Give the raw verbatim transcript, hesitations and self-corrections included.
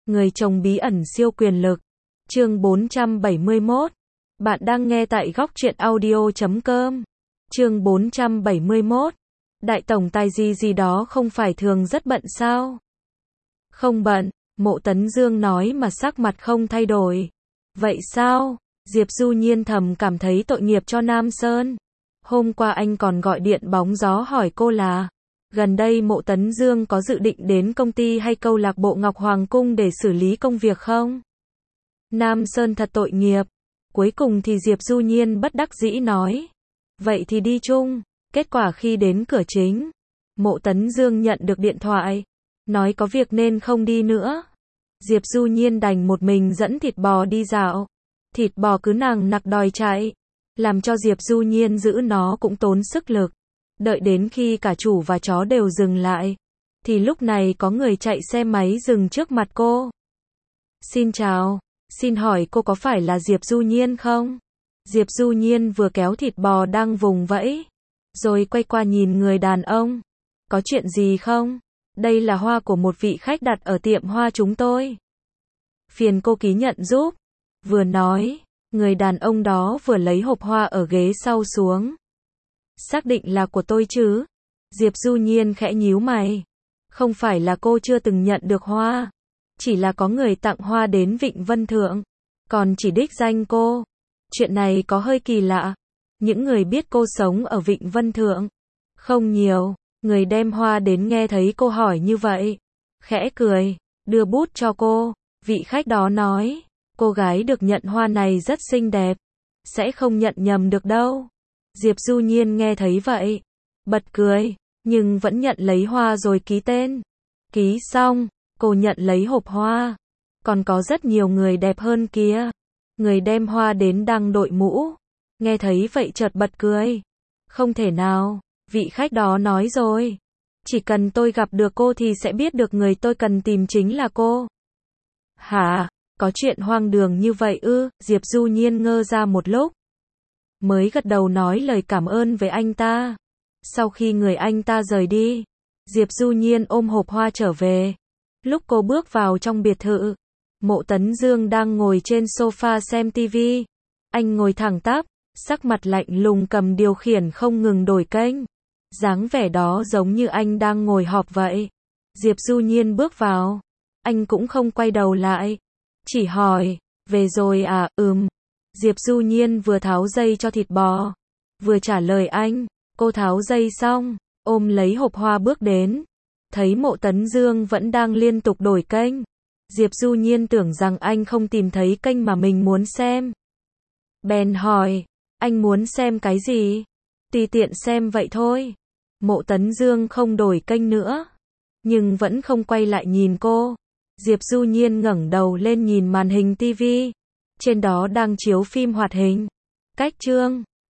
Người chồng bí ẩn siêu quyền lực. Chương bốn trăm bảy mươi mốt. Bạn đang nghe tại góc truyện audio chấm com. Chương bốn trăm bảy mươi mốt. Đại tổng tài gì gì đó không phải thường rất bận sao? Không bận, Mộ Tấn Dương nói mà sắc mặt không thay đổi. Vậy sao? Diệp Du Nhiên thầm cảm thấy tội nghiệp cho Nam Sơn. Hôm qua anh còn gọi điện bóng gió hỏi cô là gần đây Mộ Tấn Dương có dự định đến công ty hay câu lạc bộ Ngọc Hoàng Cung để xử lý công việc không? Nam Sơn thật tội nghiệp. Cuối cùng thì Diệp Du Nhiên bất đắc dĩ nói. Vậy thì đi chung. Kết quả khi đến cửa chính, Mộ Tấn Dương nhận được điện thoại. Nói có việc nên không đi nữa. Diệp Du Nhiên đành một mình dẫn thịt bò đi dạo. Thịt bò cứ nằng nặc đòi chạy. Làm cho Diệp Du Nhiên giữ nó cũng tốn sức lực. Đợi đến khi cả chủ và chó đều dừng lại, thì lúc này có người chạy xe máy dừng trước mặt cô. Xin chào, xin hỏi cô có phải là Diệp Du Nhiên không? Diệp Du Nhiên vừa kéo thịt bò đang vùng vẫy, rồi quay qua nhìn người đàn ông. Có chuyện gì không? Đây là hoa của một vị khách đặt ở tiệm hoa chúng tôi. Phiền cô ký nhận giúp. Vừa nói, người đàn ông đó vừa lấy hộp hoa ở ghế sau xuống. Xác định là của tôi chứ? Diệp Du Nhiên khẽ nhíu mày. Không phải là cô chưa từng nhận được hoa. Chỉ là có người tặng hoa đến Vịnh Vân Thượng. Còn chỉ đích danh cô. Chuyện này có hơi kỳ lạ. Những người biết cô sống ở Vịnh Vân Thượng không nhiều. Người đem hoa đến nghe thấy cô hỏi như vậy, khẽ cười, đưa bút cho cô. Vị khách đó nói, cô gái được nhận hoa này rất xinh đẹp. Sẽ không nhận nhầm được đâu. Diệp Du Nhiên nghe thấy vậy, bật cười, nhưng vẫn nhận lấy hoa rồi ký tên. Ký xong, cô nhận lấy hộp hoa. Còn có rất nhiều người đẹp hơn kia. Người đem hoa đến đang đội mũ. Nghe thấy vậy chợt bật cười. Không thể nào, vị khách đó nói rồi. Chỉ cần tôi gặp được cô thì sẽ biết được người tôi cần tìm chính là cô. Hả? Có chuyện hoang đường như vậy ư? Diệp Du Nhiên ngơ ra một lúc. Mới gật đầu nói lời cảm ơn với anh ta. Sau khi người anh ta rời đi, Diệp Du Nhiên ôm hộp hoa trở về. Lúc cô bước vào trong biệt thự, Mộ Tấn Dương đang ngồi trên sofa xem tivi. Anh ngồi thẳng tắp, sắc mặt lạnh lùng cầm điều khiển không ngừng đổi kênh. Dáng vẻ đó giống như anh đang ngồi họp vậy. Diệp Du Nhiên bước vào. Anh cũng không quay đầu lại. Chỉ hỏi, về rồi à? Ừm. Diệp Du Nhiên vừa tháo dây cho thịt bò, vừa trả lời anh. Cô tháo dây xong, ôm lấy hộp hoa bước đến. Thấy Mộ Tấn Dương vẫn đang liên tục đổi kênh. Diệp Du Nhiên tưởng rằng anh không tìm thấy kênh mà mình muốn xem. Bèn hỏi, anh muốn xem cái gì? Tùy tiện xem vậy thôi. Mộ Tấn Dương không đổi kênh nữa, nhưng vẫn không quay lại nhìn cô. Diệp Du Nhiên ngẩng đầu lên nhìn màn hình tivi. Trên đó đang chiếu phim hoạt hình. Cách chương